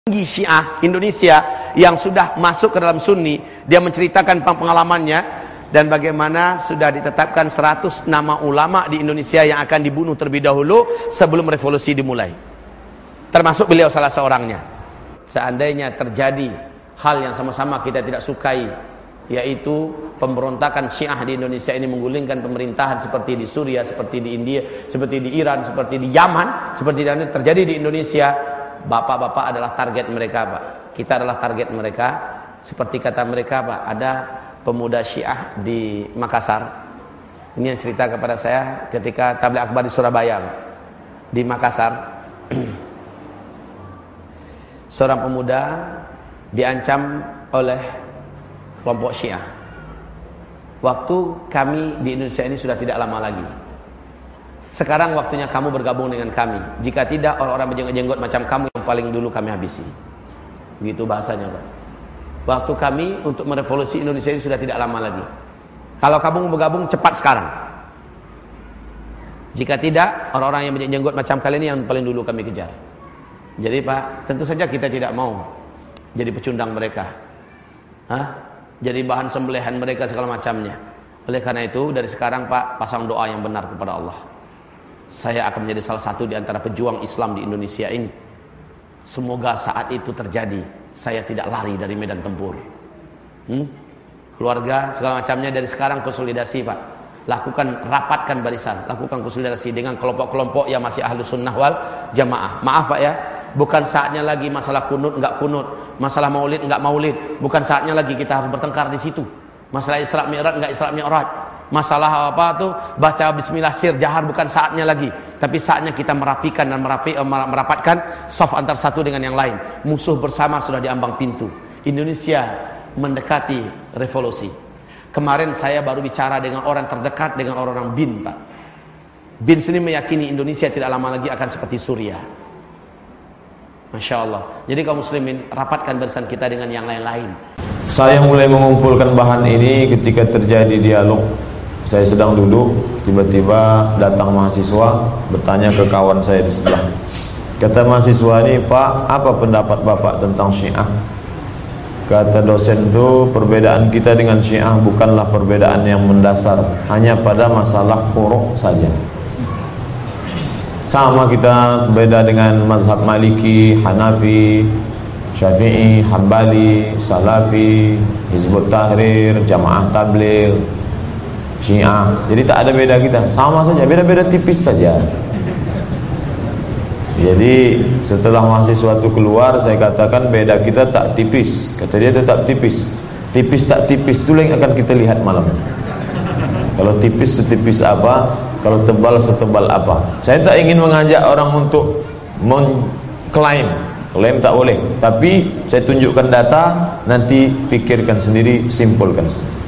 tinggi Syiah Indonesia yang sudah masuk ke dalam Sunni. Dia menceritakan pengalamannya dan bagaimana sudah ditetapkan 100 nama ulama di Indonesia yang akan dibunuh terlebih dahulu sebelum revolusi dimulai. Termasuk beliau salah seorangnya. Seandainya terjadi hal yang sama-sama kita tidak sukai, yaitu pemberontakan Syiah di Indonesia ini menggulingkan pemerintahan seperti di Suriah, seperti di India, seperti di Iran, seperti di Yaman, seperti yang terjadi di Indonesia, bapak-bapak adalah target mereka, Pak. Kita adalah target mereka. Seperti kata mereka, Pak, ada pemuda Syiah di Makassar. Ini yang cerita kepada saya ketika tabligh akbar di Surabaya, Pak. Di Makassar, seorang pemuda diancam oleh kelompok Syiah. Waktu kami di Indonesia ini sudah tidak lama lagi. Sekarang waktunya kamu bergabung dengan kami. Jika tidak, orang-orang berjenggot macam kamu yang paling dulu kami habisi. Begitu bahasanya, Pak. Waktu kami untuk merevolusi Indonesia ini sudah tidak lama lagi. Kalau kamu mau bergabung, cepat sekarang. Jika tidak, orang-orang yang berjenggot macam kalian ini yang paling dulu kami kejar. Jadi, Pak, tentu saja kita tidak mau jadi pecundang mereka. Jadi bahan sembelihan mereka segala macamnya. Oleh karena itu, dari sekarang, Pak, pasang doa yang benar kepada Allah. Saya akan menjadi salah satu di antara pejuang Islam di Indonesia ini. Semoga saat itu terjadi, saya tidak lari dari medan tempur. Keluarga segala macamnya dari sekarang konsolidasi, Pak. Lakukan, rapatkan barisan, lakukan konsolidasi dengan kelompok-kelompok yang masih ahlu sunnah wal jamaah. Maaf, Pak, ya, bukan saatnya lagi masalah kunut enggak kunut, masalah maulid enggak maulid. Bukan saatnya lagi kita harus bertengkar di situ. Masalah Isra Mi'raj enggak Isra Mi'raj. Masalah apa tuh baca bismillah sir jahar, bukan saatnya lagi. Tapi saatnya kita merapikan dan merapatkan saf antar satu dengan yang lain. Musuh bersama sudah diambang pintu. Indonesia mendekati revolusi. Kemarin saya baru bicara dengan orang terdekat, dengan orang-orang BIN, Pak. BIN sini meyakini Indonesia tidak lama lagi akan seperti Suriah. Masya Allah. Jadi kaum muslimin, rapatkan barisan kita dengan yang lain-lain. Saya mulai mengumpulkan bahan ini ketika terjadi dialog. Saya sedang duduk, tiba-tiba datang mahasiswa bertanya ke kawan saya di sebelah. Kata mahasiswa ini, Pak, apa pendapat Bapak tentang Syiah? Kata dosen itu, perbedaan kita dengan Syiah bukanlah perbedaan yang mendasar, hanya pada masalah furu' saja. Sama kita beda dengan mazhab Maliki, Hanafi, Syafi'i, Hambali, Salafi, Hizbut Tahrir, Jamaah Tabligh, Syiah. Jadi tak ada beda kita, sama saja, beda-beda tipis saja. Jadi setelah mahasiswa itu keluar, saya katakan beda kita tak tipis. Kata dia tetap tipis. Tipis tak tipis itu yang akan kita lihat malam. Kalau tipis setipis apa, kalau tebal setebal apa. Saya tak ingin mengajak orang untuk mengklaim. Klaim tak boleh. Tapi saya tunjukkan data, nanti pikirkan sendiri, simpulkan sendiri.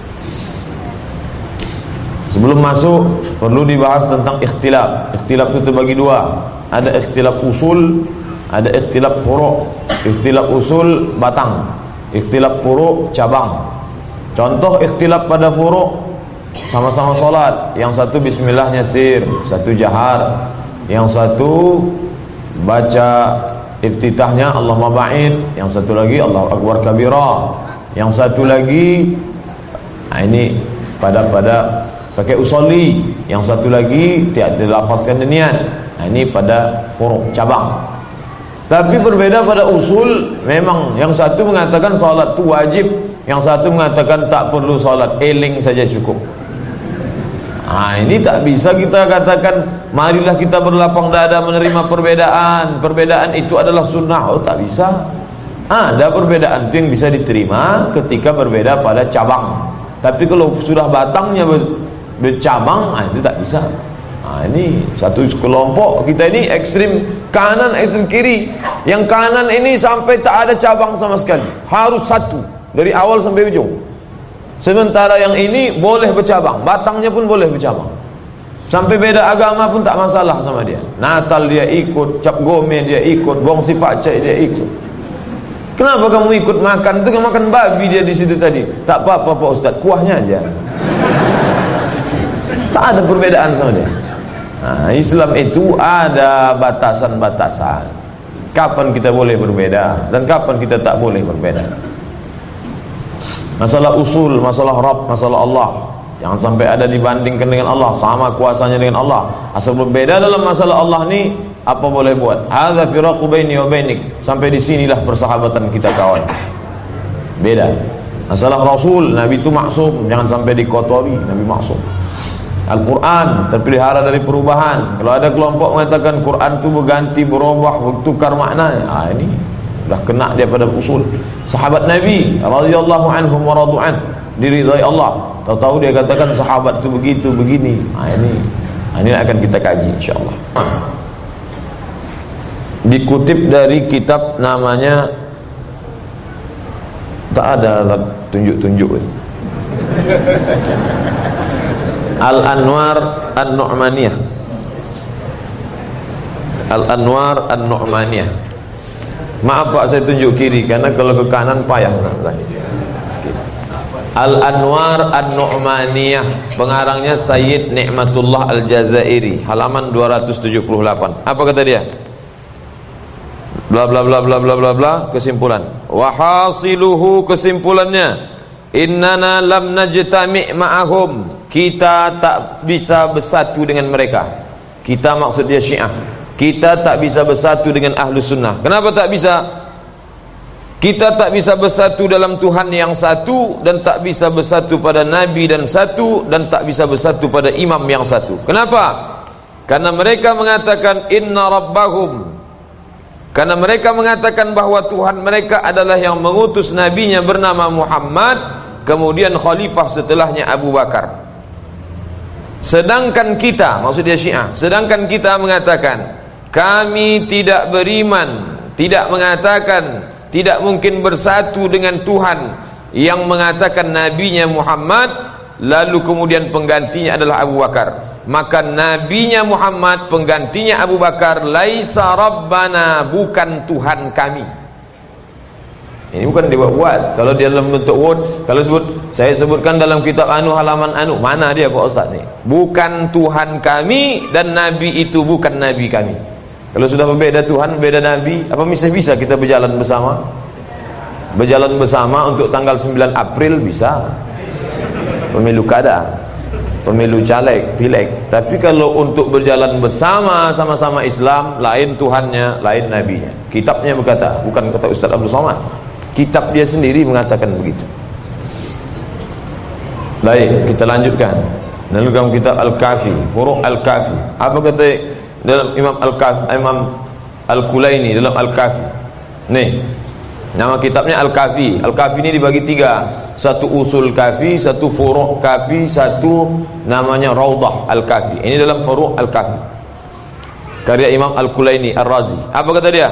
Sebelum masuk, perlu dibahas tentang ikhtilaf. Ikhtilaf itu terbagi dua. Ada ikhtilaf usul, ada ikhtilaf furu'. Ikhtilaf usul batang, ikhtilaf furu' cabang. Contoh ikhtilaf pada furu', sama-sama sholat, yang satu bismillahnya sir, satu jahar, yang satu baca iftitahnya Allahumma ba'id, yang satu lagi Allahu akbar kabira, yang satu lagi ini pada pakai usolli, yang satu lagi tidak dilafazkan niat. Ini pada furu' cabang. Tapi berbeda pada usul. Memang yang satu mengatakan salat itu wajib, yang satu mengatakan tak perlu salat, eling saja cukup. Ini tak bisa kita katakan marilah kita berlapang dada menerima perbedaan. Perbedaan itu adalah sunnah. Oh, tak bisa. Ada perbedaan itu yang bisa diterima ketika berbeda pada cabang. Tapi kalau sudah batangnya bercabang, itu tak bisa. Ini satu kelompok kita ini ekstrim kanan, ekstrim kiri. Yang kanan ini sampai tak ada cabang sama sekali, harus satu dari awal sampai ujung. Sementara yang ini boleh bercabang, batangnya pun boleh bercabang. Sampai beda agama pun tak masalah sama dia. Natal dia ikut, Cap Gome dia ikut, Gongsi Pakcik dia ikut. Kenapa kamu ikut makan? Itu kan makan babi dia di situ tadi. Tak apa-apa Pak Ustaz, kuahnya aja. Tak ada perbedaan sama dia. Islam itu ada batasan-batasan. Kapan kita boleh berbeda dan kapan kita tak boleh berbeda. Masalah usul, masalah Rabb, masalah Allah, jangan sampai ada dibandingkan dengan Allah, sama kuasanya dengan Allah. Asal berbeda dalam masalah Allah ni, apa boleh buat? Hadza firaqu baini wa bainik. Sampai di sinilah persahabatan kita, kawan. Beda. Masalah Rasul, Nabi itu maksum, jangan sampai dikotori, Nabi maksum. Al-Quran terpelihara dari perubahan. Kalau ada kelompok mengatakan Quran itu berganti, berubah, bertukar maknanya, ini dah kena dia pada usul. Sahabat Nabi radhiyallahu anhum wa radu'an, diridhai Allah, tahu-tahu dia katakan sahabat itu begitu, begini. Ini akan kita kaji insyaallah. Dikutip dari kitab namanya, tak ada tunjuk-tunjuk, Al-Anwar An-Nu'maniyah. Al-Anwar An-Nu'maniyah. Maaf Pak, saya tunjuk kiri karena kalau ke kanan payah. Al-Anwar An-Nu'maniyah, pengarangnya Sayyid Ni'matullah Al-Jazairi, halaman 278. Apa kata dia? Bla bla bla bla bla bla bla, kesimpulan. Wa hasiluhu, kesimpulannya, innana lam najtami' ma'ahum, kita tak bisa bersatu dengan mereka. Kita maksudnya Syiah. Kita tak bisa bersatu dengan Ahlus Sunnah. Kenapa tak bisa? Kita tak bisa bersatu dalam Tuhan yang satu, dan tak bisa bersatu pada Nabi dan satu, dan tak bisa bersatu pada imam yang satu. Kenapa? Karena mereka mengatakan inna rabbahum, karena mereka mengatakan bahwa Tuhan mereka adalah yang mengutus nabinya bernama Muhammad, kemudian khalifah setelahnya Abu Bakar. Sedangkan kita, maksudnya Syiah, sedangkan kita mengatakan kami tidak beriman, tidak mengatakan, tidak mungkin bersatu dengan Tuhan yang mengatakan nabinya Muhammad, lalu kemudian penggantinya adalah Abu Bakar. Maka nabinya Muhammad, penggantinya Abu Bakar, laisa rabbana, bukan Tuhan kami. Ini bukan dibuat-buat. Kalau dia dalam bentuk word, kalau saya sebutkan dalam kitab anu halaman anu, mana dia Pak Ustaz ni? Bukan Tuhan kami, dan nabi itu bukan nabi kami. Kalau sudah berbeda Tuhan, berbeda nabi, apa bisa kita berjalan bersama? Berjalan bersama untuk tanggal 9 April bisa. Pemilu kada, pemilu caleg, pileg. Tapi kalau untuk berjalan bersama, sama-sama Islam, lain Tuhannya, lain nabinya. Kitabnya berkata, bukan kata Ustaz Abdul Somad. Kitab dia sendiri mengatakan begitu. Baik, kita lanjutkan. Dalam kitab Al-Kafi, Furu' Al-Kafi. Apa kata dalam Imam Al-Kafi, Imam Al-Kulaini dalam Al-Kafi? Nih, nama kitabnya Al-Kafi. Al-Kafi ini dibagi 3. Satu usul kafi, satu furu' kafi, satu namanya Raudah Al-Kafi. Ini dalam Furu' Al-Kafi, karya Imam Al-Kulaini Ar-Razi. Apa kata dia?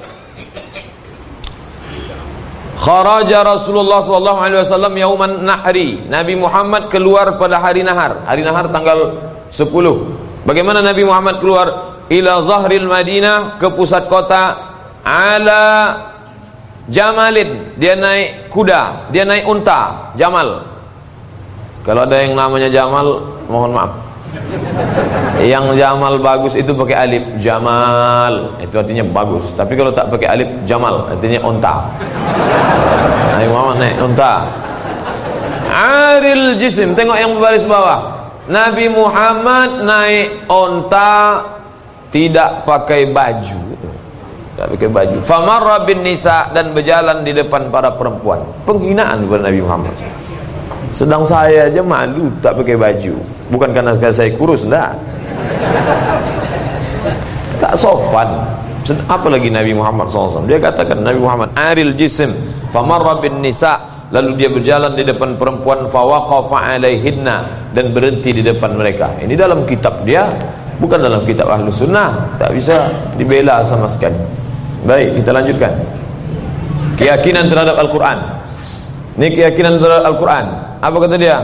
Kharaja Rasulullah sallallahu alaihi wasallam yauman nahri. Nabi Muhammad keluar pada hari nahar. Hari nahar tanggal 10. Bagaimana Nabi Muhammad keluar? Ila zahril Madinah, ke pusat kota, ala jamalin. Dia naik kuda, dia naik unta, jamal. Kalau ada yang namanya jamal, mohon maaf. Yang jamal bagus itu pakai alif, jamal, itu artinya bagus. Tapi kalau tak pakai alif, jamal, artinya unta. Nabi Muhammad naik unta. Aril jisim, tengok yang berbaris bawah. Nabi Muhammad naik unta, tidak pakai baju, tak pakai baju. Famarra bin nisa, dan berjalan di depan para perempuan. Penghinaan kepada Nabi Muhammad. Sedang saya aja malu tak pakai baju. Bukan karena saya kurus, enggak. Tak sopan. Apalagi Nabi Muhammad SAW. Dia katakan Nabi Muhammad aril jisim famarra bin nisa, lalu dia berjalan di depan perempuan, fawaqafa alaihinna, dan berhenti di depan mereka. Ini dalam kitab dia, bukan dalam kitab Ahlus Sunnah. Tak bisa dibela sama sekali. Baik, kita lanjutkan. Keyakinan terhadap Al-Quran. Ini keyakinan terhadap Al-Quran. Apa kata dia?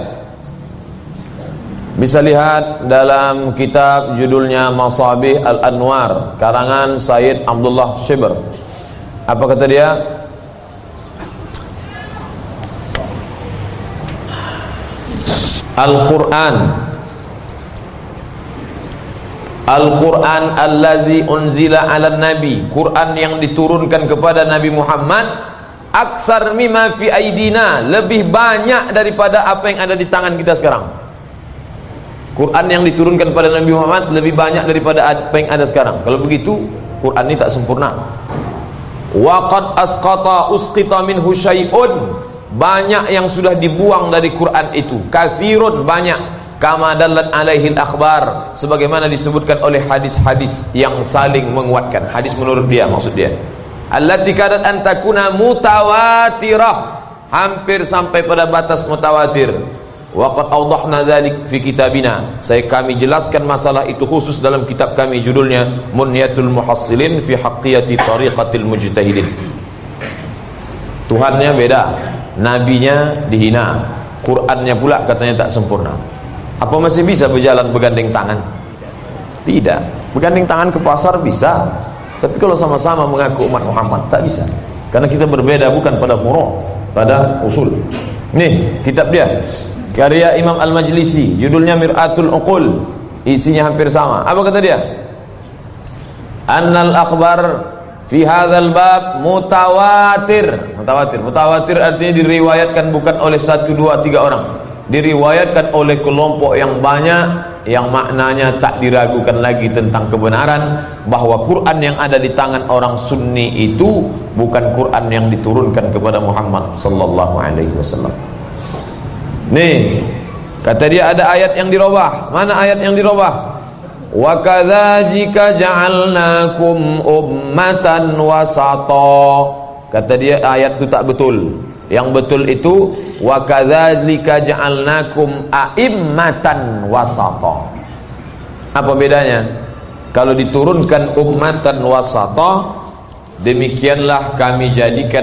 Bisa lihat dalam kitab judulnya Masabih Al-Anwar, karangan Sayyid Abdullah Shibr. Apa kata dia? Al-Quran allazi unzila ala nabi, Quran yang diturunkan kepada Nabi Muhammad, aksar mimma fi aidina, lebih banyak daripada apa yang ada di tangan kita sekarang. Quran yang diturunkan kepada Nabi Muhammad lebih banyak daripada apa yang ada sekarang. Kalau begitu Quran ini tak sempurna. Wa qad usqita minhu syai'un, banyak yang sudah dibuang dari Quran itu. Kasirun, banyak. Kama dallat alaihi al-akhbar, sebagaimana disebutkan oleh hadis-hadis yang saling menguatkan. Hadis menurut dia, maksud dia, allati kadat an takuna mutawatirah, hampir sampai pada batas mutawatir. Wa qad awdahna dzalik fi kitabina, kami jelaskan masalah itu khusus dalam kitab kami, judulnya Munyatul Muhassilin fi Haqqiyati Tariqatil Mujtahidin. Tuhannya beda, nabinya dihina, Qurannya pula katanya tak sempurna. Apa masih bisa berjalan bergandeng tangan? Tidak. Bergandeng tangan ke pasar bisa, tapi kalau sama-sama mengaku umat Muhammad tak bisa, karena kita berbeda bukan pada furu', pada usul. Nih kitab dia, karya Imam Al-Majlisi, judulnya Mir'atul Uqul, isinya hampir sama. Apa kata dia? Annal akhbar fi hadzal bab mutawatir. Mutawatir artinya diriwayatkan bukan oleh 1, 2, 3 orang, diriwayatkan oleh kelompok yang banyak, yang maknanya tak diragukan lagi tentang kebenaran bahwa Quran yang ada di tangan orang Sunni itu bukan Quran yang diturunkan kepada Muhammad sallallahu alaihi wasallam. Nih, kata dia ada ayat yang dirubah. Mana ayat yang dirubah? Wa kadzalika ja'alnakum ummatan wasata. Kata dia ayat itu tak betul. Yang betul itu wa kadzalika ja'alnakum a'immatan wasata. Apa bedanya? Kalau diturunkan ummatan wasata, demikianlah kami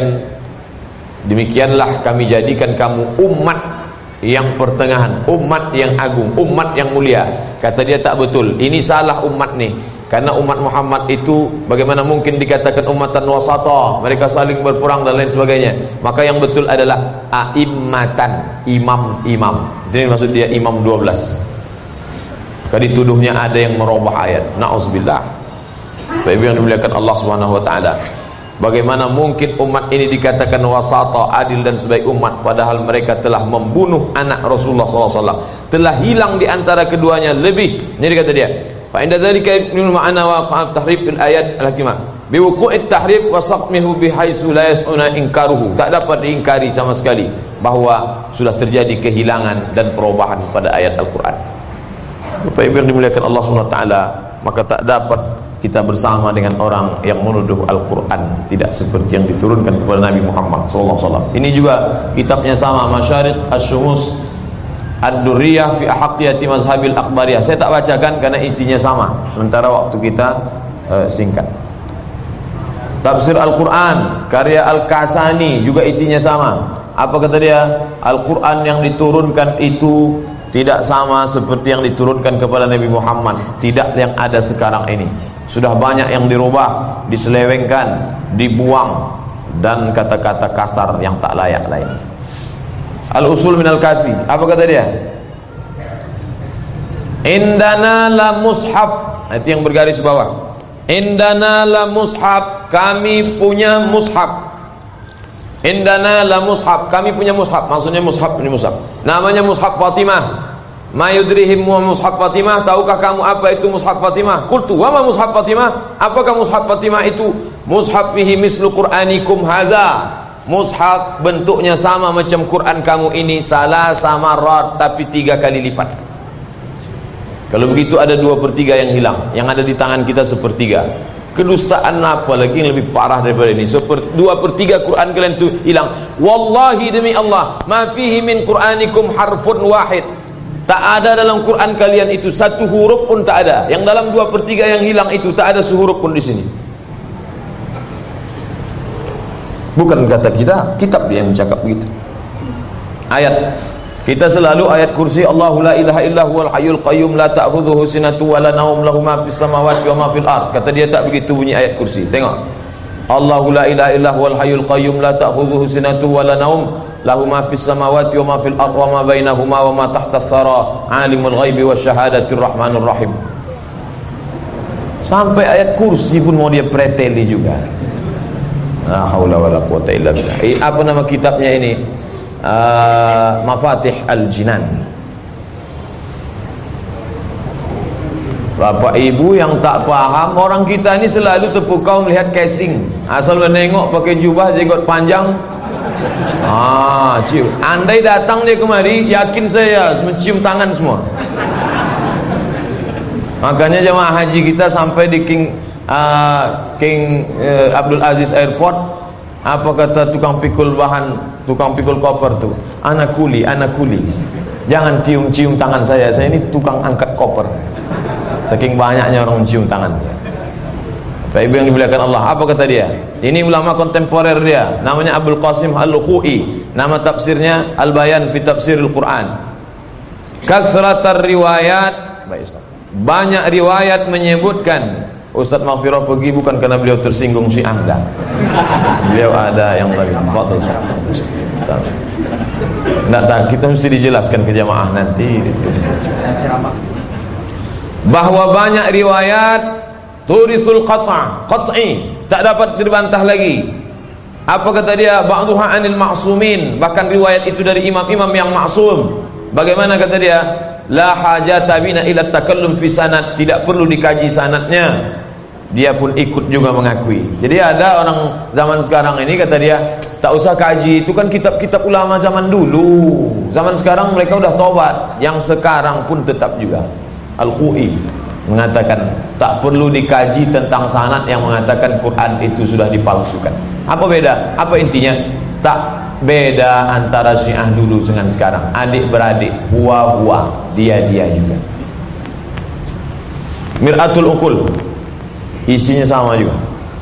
jadikan kamu umat yang pertengahan, umat yang agung, umat yang mulia. Kata dia tak betul, ini salah umat nih. Karena umat Muhammad itu bagaimana mungkin dikatakan ummatan wasata, mereka saling berperang dan lain sebagainya. Maka yang betul adalah a'immatan, imam-imam. Jadi maksud dia imam 12. Maka dituduhnya ada yang merubah ayat. Na'udzubillah. Tapi yang dimuliakan Allah Subhanahu wa taala, bagaimana mungkin umat ini dikatakan wasata, adil dan sebaik umat, padahal mereka telah membunuh anak Rasulullah SAW, telah hilang di antara keduanya lebih. Jadi kata dia, fa inda dzalika ibnul ma'ana wa qa'a tahrif fil ayat al-hakimah bi wuqu'it tahrif wa saqmihu bi haitsu la yas'una inkaruhu. Tak dapat diingkari sama sekali bahwa sudah terjadi kehilangan dan perubahan pada ayat Al-Qur'an. Bapak Ibu yang dimuliakan Allah Subhanahu wa taala, maka tak dapat kita bersama dengan orang yang menuduh Al-Quran tidak seperti yang diturunkan kepada Nabi Muhammad SAW. Ini juga kitabnya sama, Masyariq Asy-Syumus Ad-Durriyah fi Ahaqqiyati Mazhabil Akhbariyah. Saya tak bacakan karena isinya sama, sementara waktu kita singkat. Tafsir Al-Quran karya Al-Kasani juga isinya sama. Apa kata dia? Al-Quran yang diturunkan itu tidak sama seperti yang diturunkan kepada Nabi Muhammad, tidak yang ada sekarang ini. Sudah banyak yang dirubah, diselewengkan, dibuang, dan kata-kata kasar yang tak layak lain. Al-Usul minal Kafi, apa kata dia? Indana la mushaf, itu yang bergaris bawah. Indana la mushaf, kami punya mushaf. Indana la mushaf, kami punya mushaf. Maksudnya mushaf ini mushaf. Namanya mushaf Fatimah. Ma yudrihim wa mushaf Fatimah, tahukah kamu apa itu mushaf Fatimah? Qultu wa ma mushaf Fatimah? Apakah mushaf Fatimah itu? Mushaf fihi mislu qur'anikum hadza. Mushaf bentuknya sama macam Quran kamu ini, salah sama rad, tapi 3 kali lipat. Kalau begitu ada 2/3 yang hilang, yang ada di tangan kita 1/3. Kedustaan apa lagi yang lebih parah daripada ini? 2/3 Quran kalian itu hilang. Wallahi demi Allah, ma fihi min qur'anikum harfun wahid. Tak ada dalam Quran kalian itu satu huruf pun tak ada. Yang dalam 2/3 yang hilang itu tak ada sehuruf pun di sini. Bukan kata kita, kitab dia yang bercakap begitu. Ayat kita selalu ayat kursi, Allahu la ilaha illa huwal hayyul qayyum la ta'khudhuhu sinatun wa la nawm lahu ma fis samawati wa ma fil ard. Kata dia tak begitu bunyi ayat kursi. Tengok. Allahu la ilaha illa huwal hayyul qayyum la ta'khudhuhu sinatun wa la nawm lahu ma fis samawati wa ma fil ard wa ma bainahuma wa ma tahta tsara alimul ghaibi wasyahadatir rahmanur rahim. Sampai ayat kursi pun mau dia preteli juga. La haula wala quwata illa billah. Apa nama kitabnya ini? Mafatih Al-Jinan. Bapak ibu yang tak paham, orang kita ini selalu terpukau melihat casing. Asal menengok pakai jubah jenggot panjang, cium. Andai datang dia kemari, yakin saya mencium tangan semua. Makanya jemaah haji kita sampai di King Abdul Aziz Airport, apa kata tukang pikul bahan, tukang pikul koper tuh, anak kuli, jangan cium tangan saya ini tukang angkat koper. Saking banyaknya orang mencium tangan. Pak ibu yang dimuliakan Allah, apa kata dia? Ini ulama kontemporer dia, namanya Abdul Qasim Al-Lukhu'i, nama tafsirnya Al-Bayan fi Tafsiril Quran. Kasratar riwayat, banyak riwayat menyebutkan. Ustaz Maghfirah pergi bukan karena beliau tersinggung Syiah, enggak. Beliau ada yang lebih fadil. Enggak, kita mesti dijelaskan ke jamaah nanti. Bahwa banyak riwayat turisul qat'i, tak dapat dibantah lagi. Apa kata dia? Ba'duha 'anil ma'sumin, bahkan riwayat itu dari imam-imam yang maksum. Bagaimana kata dia? La hajata bina ila takallum fi sanad, tidak perlu dikaji sanadnya. Dia pun ikut juga mengakui. Jadi ada orang zaman sekarang ini kata dia, tak usah kaji, itu kan kitab-kitab ulama zaman dulu. Zaman sekarang mereka udah tobat. Yang sekarang pun tetap juga. Al-Khu'i mengatakan tak perlu dikaji tentang sanad yang mengatakan Quran itu sudah dipalsukan. Apa beda? Apa intinya? Tak beda antara Syiah dulu dengan sekarang. Adik beradik, huwa dia juga. Mir'atul Uqul isinya sama juga.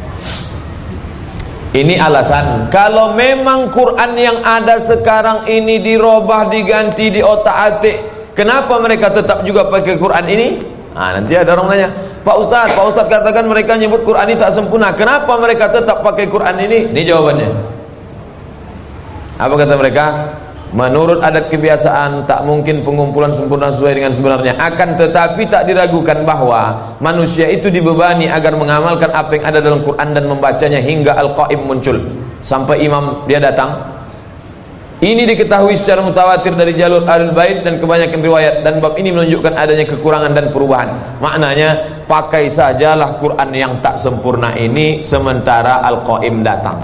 Ini alasan kalau memang Quran yang ada sekarang ini dirubah, diganti, diotak-atik, kenapa mereka tetap juga pakai Quran ini? Nanti ada orang nanya, Pak Ustaz katakan mereka nyebut Quran ini tak sempurna, kenapa mereka tetap pakai Quran ini? Ini jawabannya. Apa kata mereka? Menurut adat kebiasaan tak mungkin pengumpulan sempurna sesuai dengan sebenarnya. Akan tetapi tak diragukan bahwa manusia itu dibebani agar mengamalkan apa yang ada dalam Quran dan membacanya hingga Al-Qaim muncul. Sampai imam dia datang. Ini diketahui secara mutawatir dari jalur Ahlul Bait dan kebanyakan riwayat, dan bab ini menunjukkan adanya kekurangan dan perubahan. Maknanya pakai sajalah Quran yang tak sempurna ini sementara Al-Qaim datang.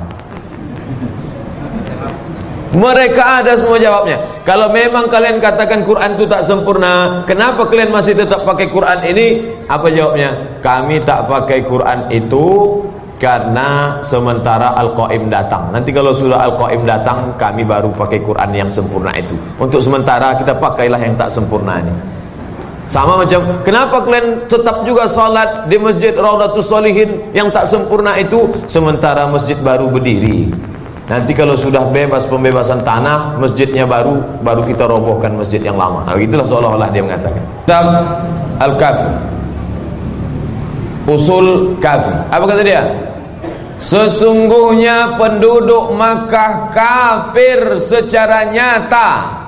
Mereka ada semua jawabnya. Kalau memang kalian katakan Quran itu tak sempurna, kenapa kalian masih tetap pakai Quran ini? Apa jawabnya? Kami tak pakai Quran itu karena sementara Al-Qaim datang. Nanti kalau sudah Al-Qaim datang, kami baru pakai Quran yang sempurna itu. Untuk sementara kita pakailah yang tak sempurna ini. Sama macam, kenapa kalian tetap juga salat di Masjid Raudhatus Shalihin yang tak sempurna itu sementara masjid baru berdiri? Nanti kalau sudah bebas pembebasan tanah, masjidnya baru kita robohkan masjid yang lama. Itulah seolah-olah dia mengatakan. Kitab Al-Kafi, Usul Kafi. Apa kata dia? Sesungguhnya penduduk Makkah kafir secara nyata,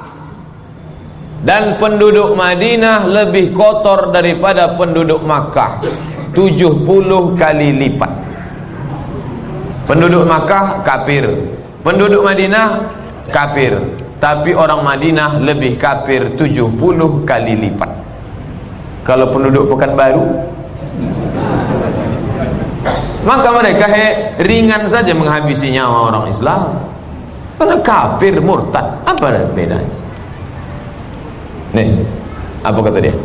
dan penduduk Madinah lebih kotor daripada penduduk Makkah 70 kali lipat. Penduduk Makkah kafir, penduduk Madinah kafir, tapi orang Madinah lebih kafir 70 kali lipat. Kalau penduduk Pekanbaru, maka mereka ringan saja menghabisi nyawa orang Islam. Karena kafir, murtad, apa bedanya? Nih, apa kata dia?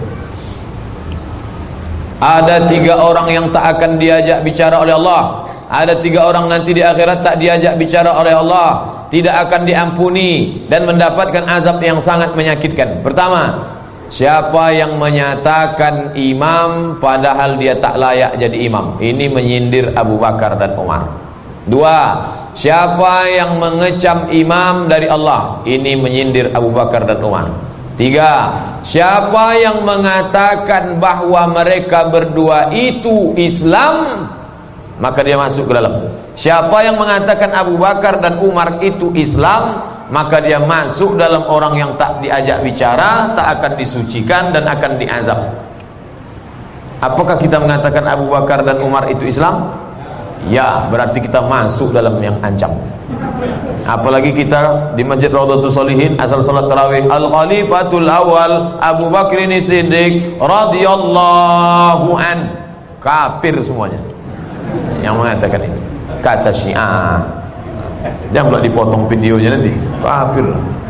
Ada 3 orang yang tak akan diajak bicara oleh Allah. Ada 3 orang nanti di akhirat tak diajak bicara oleh Allah, tidak akan diampuni dan mendapatkan azab yang sangat menyakitkan. Pertama, siapa yang menyatakan imam padahal dia tak layak jadi imam. Ini menyindir Abu Bakar dan Umar. 2, siapa yang mengecam imam dari Allah. Ini menyindir Abu Bakar dan Umar. 3, siapa yang mengatakan bahwa mereka berdua itu Islam, maka dia masuk ke dalam. Siapa yang mengatakan Abu Bakar dan Umar itu Islam, maka dia masuk dalam orang yang tak diajak bicara, tak akan disucikan dan akan diazab. Apakah kita mengatakan Abu Bakar dan Umar itu Islam? Ya, berarti kita masuk dalam yang ancam. Apalagi kita di Masjid Raudhatus Shalihin asal salat tarawih, Al-Khalifatul Awal Abu Bakr Siddiq radhiyallahu an. Kafir semuanya yang mengatakan itu. Kata Syiah. Jangan pula dipotong videonya nanti. Kafir.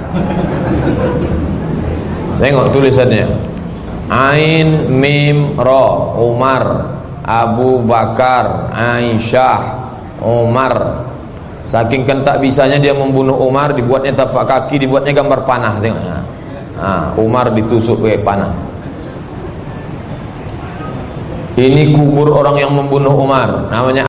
Tengok tulisannya. Ain mim ra, Umar, Abu Bakar, Aisyah, Umar. Saking kan tak bisanya dia membunuh Umar, dibuatnya tapak kaki, dibuatnya gambar panah. Tengok. Umar ditusuk pakai panah. Ini kubur orang yang membunuh Umar, namanya